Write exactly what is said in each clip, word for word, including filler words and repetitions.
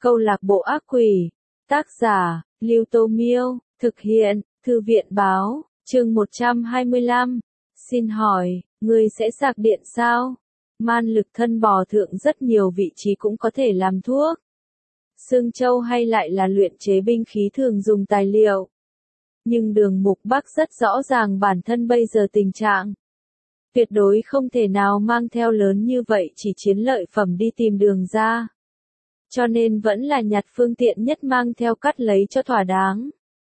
Câu lạc bộ ác quỷ. Tác giả, Lưu Tô Miêu. Thực hiện, Thư viện Báo. Chương một trăm hai mươi lăm. Xin hỏi, ngươi sẽ sạc điện sao? Man lực thân bò thượng rất nhiều vị trí cũng có thể làm thuốc. Xương châu hay lại là luyện chế binh khí thường dùng tài liệu. Nhưng Đường Mục Bắc rất rõ ràng bản thân bây giờ tình trạng. Tuyệt đối không thể nào mang theo lớn như vậy chỉ chiến lợi phẩm đi tìm đường ra. Cho nên vẫn là nhặt phương tiện nhất mang theo cắt lấy cho thỏa đáng.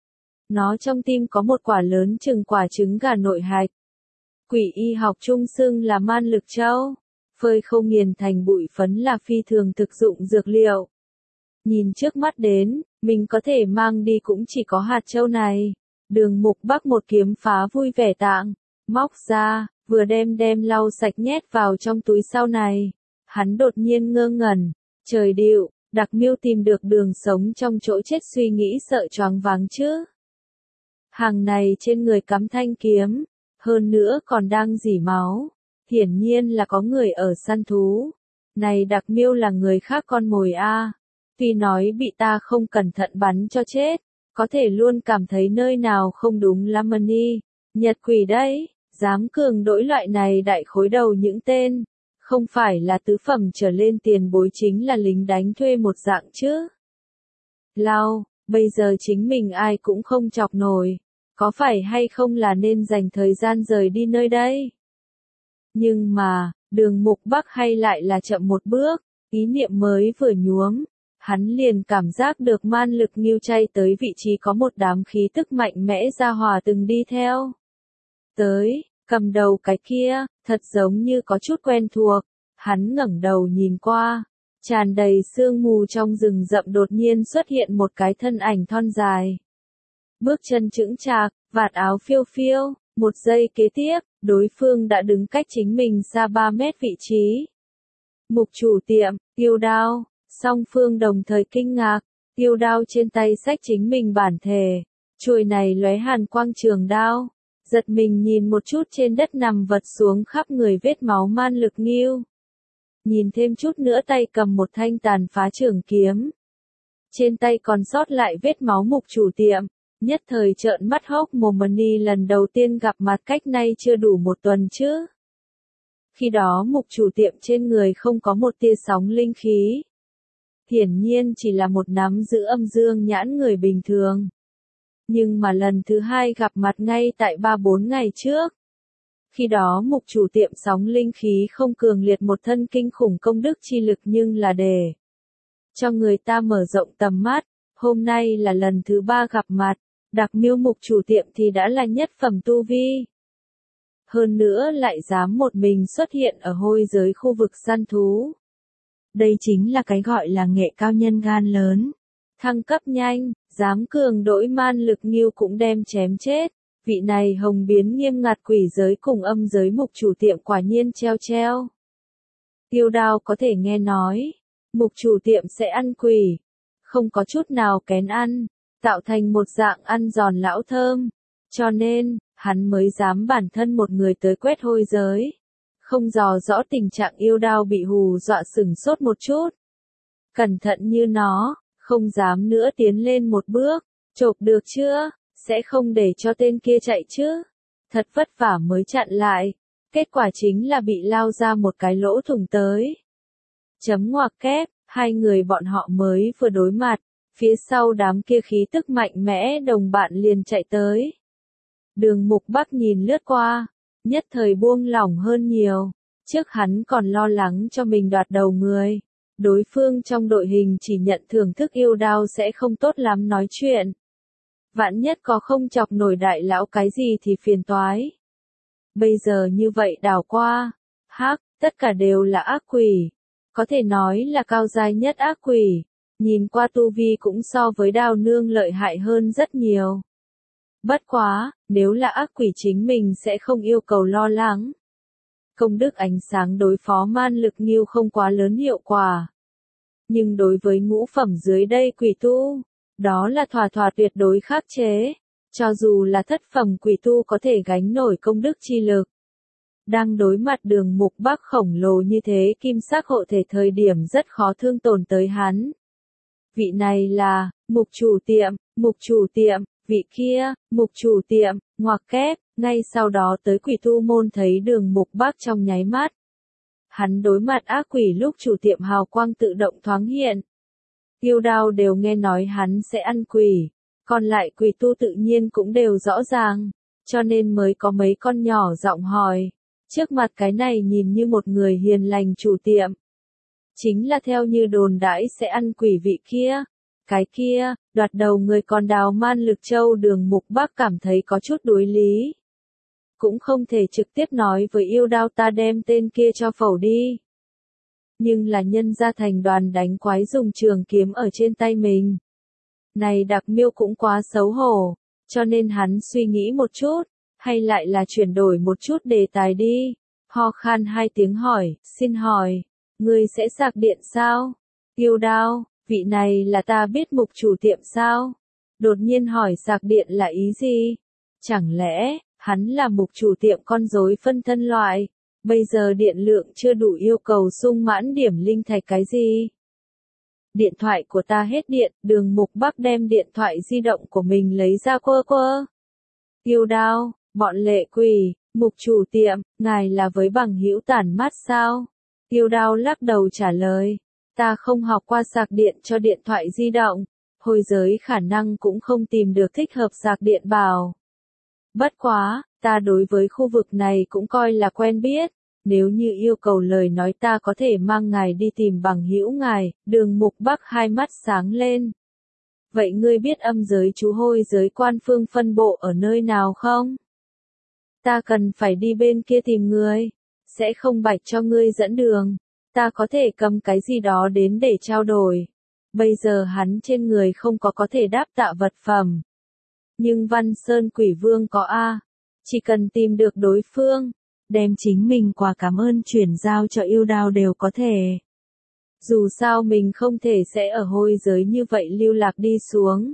Nó trong tim có một quả lớn chừng quả trứng gà nội hạch. Quỷ y học trung xưng là man lực châu. Phơi khô nghiền thành bụi phấn là phi thường thực dụng dược liệu. Nhìn trước mắt đến, mình có thể mang đi cũng chỉ có hạt châu này. Đường Mục Bắc một kiếm phá vui vẻ tạng, móc ra, vừa đem đem lau sạch nhét vào trong túi sau này. Hắn đột nhiên ngơ ngẩn, trời điệu, Đặc Miêu tìm được đường sống trong chỗ chết suy nghĩ sợ choáng váng chứ. Hàng này trên người cắm thanh kiếm, hơn nữa còn đang rỉ máu. Hiển nhiên là có người ở săn thú. Này Đặc Miêu là người khác con mồi a. Tuy nói bị ta không cẩn thận bắn cho chết, có thể luôn cảm thấy nơi nào không đúng lắm đi. Nhật quỷ đấy, dám cường đỗi loại này đại khối đầu những tên. Không phải là tứ phẩm trở lên tiền bối chính là lính đánh thuê một dạng chứ. Lao, bây giờ chính mình ai cũng không chọc nổi. Có phải hay không là nên dành thời gian rời đi nơi đây? Nhưng mà, Đường Mục Bắc hay lại là chậm một bước, ý niệm mới vừa nhuốm. Hắn liền cảm giác được man lực nghiêu chay tới vị trí có một đám khí tức mạnh mẽ ra hòa từng đi theo. Tới, cầm đầu cái kia, thật giống như có chút quen thuộc. Hắn ngẩng đầu nhìn qua, tràn đầy sương mù trong rừng rậm đột nhiên xuất hiện một cái thân ảnh thon dài. Bước chân chững chạc, vạt áo phiêu phiêu, một giây kế tiếp, đối phương đã đứng cách chính mình xa ba mét vị trí. Mục chủ tiệm, Tiêu Đao. Song phương đồng thời kinh ngạc, Tiêu Đao trên tay xách chính mình bản thể, chuôi này lóe hàn quang trường đao, giật mình nhìn một chút trên đất nằm vật xuống khắp người vết máu man lực nghiêu. Nhìn thêm chút nữa tay cầm một thanh tàn phá trường kiếm. Trên tay còn sót lại vết máu mục chủ tiệm, nhất thời trợn mắt hốc mồm đi lần đầu tiên gặp mặt cách nay chưa đủ một tuần chứ. Khi đó mục chủ tiệm trên người không có một tia sóng linh khí. Hiển nhiên chỉ là một nắm giữ âm dương nhãn người bình thường. Nhưng mà lần thứ hai gặp mặt ngay tại ba bốn ngày trước. Khi đó mục chủ tiệm sóng linh khí không cường liệt một thân kinh khủng công đức chi lực nhưng là để cho người ta mở rộng tầm mắt. Hôm nay là lần thứ ba gặp mặt, Đặc Miêu mục chủ tiệm thì đã là nhất phẩm tu vi. Hơn nữa lại dám một mình xuất hiện ở hôi giới khu vực săn thú. Đây chính là cái gọi là nghệ cao nhân gan lớn. Thăng cấp nhanh, dám cường đỗi man lực nghiêu cũng đem chém chết. Vị này hồng biến nghiêm ngặt quỷ giới cùng âm giới mục chủ tiệm quả nhiên treo treo. Tiêu Đao có thể nghe nói, mục chủ tiệm sẽ ăn quỷ. Không có chút nào kén ăn, tạo thành một dạng ăn giòn lão thơm. Cho nên, hắn mới dám bản thân một người tới quét hôi giới. Không dò rõ tình trạng Yêu Đao bị hù dọa sửng sốt một chút. Cẩn thận như nó, không dám nữa tiến lên một bước, chộp được chưa, sẽ không để cho tên kia chạy chứ. Thật vất vả mới chặn lại, kết quả chính là bị lao ra một cái lỗ thủng tới. Chấm ngoặc kép, hai người bọn họ mới vừa đối mặt, phía sau đám kia khí tức mạnh mẽ đồng bạn liền chạy tới. Đường Mục Bắc nhìn lướt qua. Nhất thời buông lỏng hơn nhiều, trước hắn còn lo lắng cho mình đoạt đầu người. Đối phương trong đội hình chỉ nhận thưởng thức Yêu Đao sẽ không tốt lắm nói chuyện. Vạn nhất có không chọc nổi đại lão cái gì thì phiền toái. Bây giờ như vậy đảo qua, hắc, tất cả đều là ác quỷ. Có thể nói là cao giai nhất ác quỷ, nhìn qua tu vi cũng so với Đao Nương lợi hại hơn rất nhiều. Bất quá, nếu là ác quỷ chính mình sẽ không yêu cầu lo lắng. Công đức ánh sáng đối phó man lực nghiêu không quá lớn hiệu quả. Nhưng đối với ngũ phẩm dưới đây quỷ tu, đó là thỏa thỏa tuyệt đối khắc chế. Cho dù là thất phẩm quỷ tu có thể gánh nổi công đức chi lực. Đang đối mặt Đường Mục Bắc khổng lồ như thế kim sắc hộ thể thời điểm rất khó thương tổn tới hắn. vị này là, Mục chủ tiệm, Mục chủ tiệm, vị kia, Mục chủ tiệm, ngoặc kép, ngay sau đó tới quỷ tu môn thấy Đường Mục Bắc trong nháy mắt. Hắn đối mặt ác quỷ lúc chủ tiệm hào quang tự động thoáng hiện. Yêu đao đều nghe nói hắn sẽ ăn quỷ, còn lại quỷ tu tự nhiên cũng đều rõ ràng, cho nên mới có mấy con nhỏ giọng hỏi. Trước mặt cái này nhìn như một người hiền lành chủ tiệm. Chính là theo như đồn đãi sẽ ăn quỷ vị kia. Cái kia, đoạt đầu người còn đào man lực châu Đường Mục Bắc cảm thấy có chút đối lý. Cũng không thể trực tiếp nói với yêu đao ta đem tên kia cho phẩu đi. Nhưng là nhân ra thành đoàn đánh quái dùng trường kiếm ở trên tay mình. Này đặc miêu cũng quá xấu hổ, cho nên hắn suy nghĩ một chút, hay lại là chuyển đổi một chút đề tài đi. Ho khan hai tiếng hỏi, xin hỏi, ngươi sẽ sạc điện sao? Yêu đao, vị này là ta biết Mục chủ tiệm sao? Đột nhiên hỏi sạc điện là ý gì? Chẳng lẽ, hắn là Mục chủ tiệm con rối phân thân loại, bây giờ điện lượng chưa đủ yêu cầu sung mãn điểm linh thạch cái gì? Điện thoại của ta hết điện, Đường Mục Bắc đem điện thoại di động của mình lấy ra quơ quơ. Yêu đao, bọn lệ quỷ, Mục chủ tiệm, ngài là với bằng hữu tản mát sao? Yêu đao lắc đầu trả lời, ta không học qua sạc điện cho điện thoại di động, hồi giới khả năng cũng không tìm được thích hợp sạc điện bảo. Bất quá, ta đối với khu vực này cũng coi là quen biết, nếu như yêu cầu lời nói ta có thể mang ngài đi tìm bằng hữu ngài. Đường Mục Bắc hai mắt sáng lên. Vậy ngươi biết âm giới chú hôi giới quan phương phân bộ ở nơi nào không? Ta cần phải đi bên kia tìm người, sẽ không bạch cho ngươi dẫn đường, ta có thể cầm cái gì đó đến để trao đổi. Bây giờ hắn trên người không có có thể đáp tạ vật phẩm. Nhưng Văn Sơn Quỷ Vương có a, chỉ cần tìm được đối phương, đem chính mình quà cảm ơn chuyển giao cho yêu đao đều có thể. Dù sao mình không thể sẽ ở hôi giới như vậy lưu lạc đi xuống.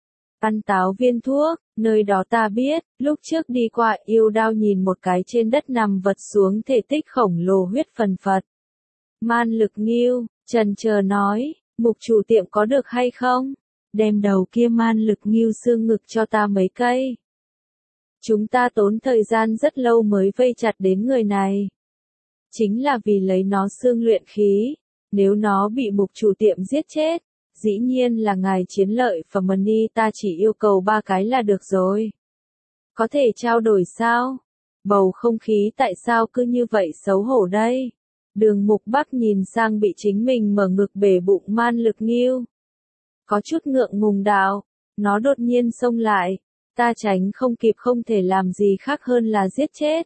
Ăn táo viên thuốc, nơi đó ta biết, lúc trước đi qua yêu đao nhìn một cái trên đất nằm vật xuống thể tích khổng lồ huyết phần phật. Man lực nghiêu, trần chờ nói, Mục chủ tiệm có được hay không? Đem đầu kia man lực nghiêu xương ngực cho ta mấy cây. Chúng ta tốn thời gian rất lâu mới vây chặt đến người này. Chính là vì lấy nó xương luyện khí, nếu nó bị Mục chủ tiệm giết chết, dĩ nhiên là ngài chiến lợi và money ta chỉ yêu cầu ba cái là được rồi. Có thể trao đổi sao? Bầu không khí tại sao cứ như vậy xấu hổ đây? Đường Mục Bắc nhìn sang bị chính mình mở ngực bể bụng man lực nghiêu. Có chút ngượng ngùng đạo, nó đột nhiên xông lại, ta tránh không kịp không thể làm gì khác hơn là giết chết.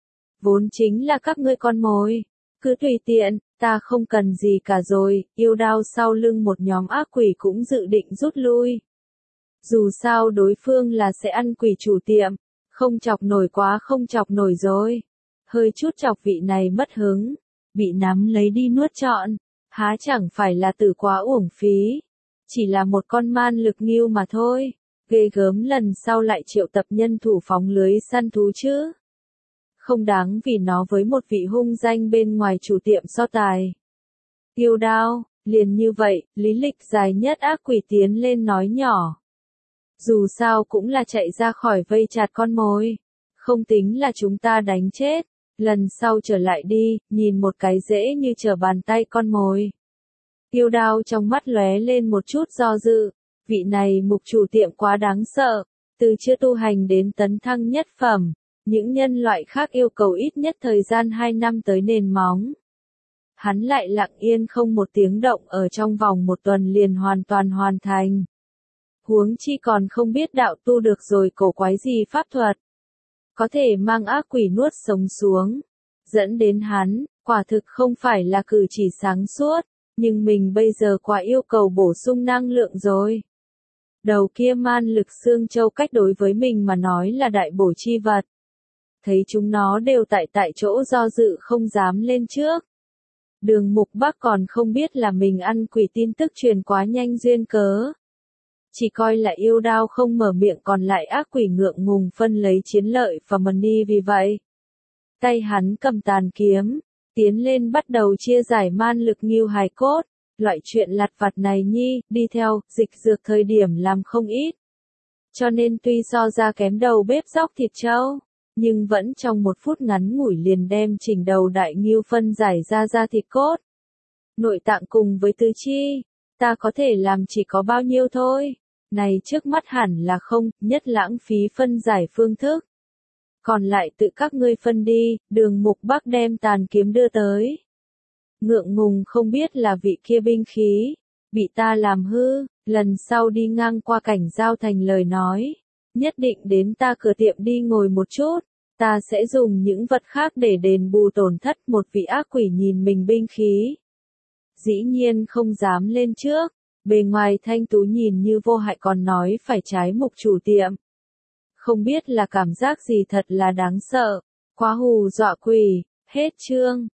Vốn chính là các ngươi con mồi, cứ tùy tiện, ta không cần gì cả rồi. Yêu đao sau lưng một nhóm ác quỷ cũng dự định rút lui. Dù sao đối phương là sẽ ăn quỷ chủ tiệm, không chọc nổi quá không chọc nổi rồi. Hơi chút chọc vị này mất hứng, bị nắm lấy đi nuốt trọn, há chẳng phải là tử quá uổng phí. Chỉ là một con man lực nghiêu mà thôi, ghê gớm lần sau lại triệu tập nhân thủ phóng lưới săn thú chứ. Không đáng vì nó với một vị hung danh bên ngoài chủ tiệm so tài. Yêu đao, liền như vậy, lý lịch dài nhất ác quỷ tiến lên nói nhỏ. Dù sao cũng là chạy ra khỏi vây chặt con mồi, không tính là chúng ta đánh chết, lần sau trở lại đi, nhìn một cái dễ như trở bàn tay con mồi. Yêu đao trong mắt lóe lên một chút do dự, vị này Mục chủ tiệm quá đáng sợ, từ chưa tu hành đến tấn thăng nhất phẩm, những nhân loại khác yêu cầu ít nhất thời gian hai năm tới nền móng. Hắn lại lặng yên không một tiếng động ở trong vòng một tuần liền hoàn toàn hoàn thành. Huống chi còn không biết đạo tu được rồi cổ quái gì pháp thuật. Có thể mang ác quỷ nuốt sống xuống. Dẫn đến hắn, quả thực không phải là cử chỉ sáng suốt, nhưng mình bây giờ quá yêu cầu bổ sung năng lượng rồi. Đầu kia man lực xương châu cách đối với mình mà nói là đại bổ chi vật. Thấy chúng nó đều tại tại chỗ do dự không dám lên trước. Đường Mục Bắc còn không biết là mình ăn quỷ tin tức truyền quá nhanh duyên cớ. Chỉ coi là yêu đao không mở miệng còn lại ác quỷ ngượng ngùng phân lấy chiến lợi và money vì vậy. Tay hắn cầm tàn kiếm, tiến lên bắt đầu chia giải man lực nghiêu hài cốt, Loại chuyện lặt vặt này nhi, đi theo, dịch dược thời điểm làm không ít. Cho nên tuy so ra kém đầu bếp róc thịt trâu, nhưng vẫn trong một phút ngắn ngủi liền đem chỉnh đầu đại ngưu phân giải ra ra thịt cốt. Nội tạng cùng với tứ chi, ta có thể làm chỉ có bao nhiêu thôi. Này trước mắt hẳn là không, nhất lãng phí phân giải phương thức. Còn lại tự các ngươi phân đi, Đường Mục Bắc đem tàn kiếm đưa tới. Ngượng ngùng không biết là vị kia binh khí, bị ta làm hư, lần sau đi ngang qua Cảnh Giao Thành lời nói. Nhất định đến ta cửa tiệm đi ngồi một chút, ta sẽ dùng những vật khác để đền bù tổn thất. Một vị ác quỷ nhìn mình binh khí. Dĩ nhiên không dám lên trước, bề ngoài thanh tú nhìn như vô hại còn nói phải trái mục chủ tiệm. Không biết là cảm giác gì thật là đáng sợ, quá hù dọa quỷ, hết chương.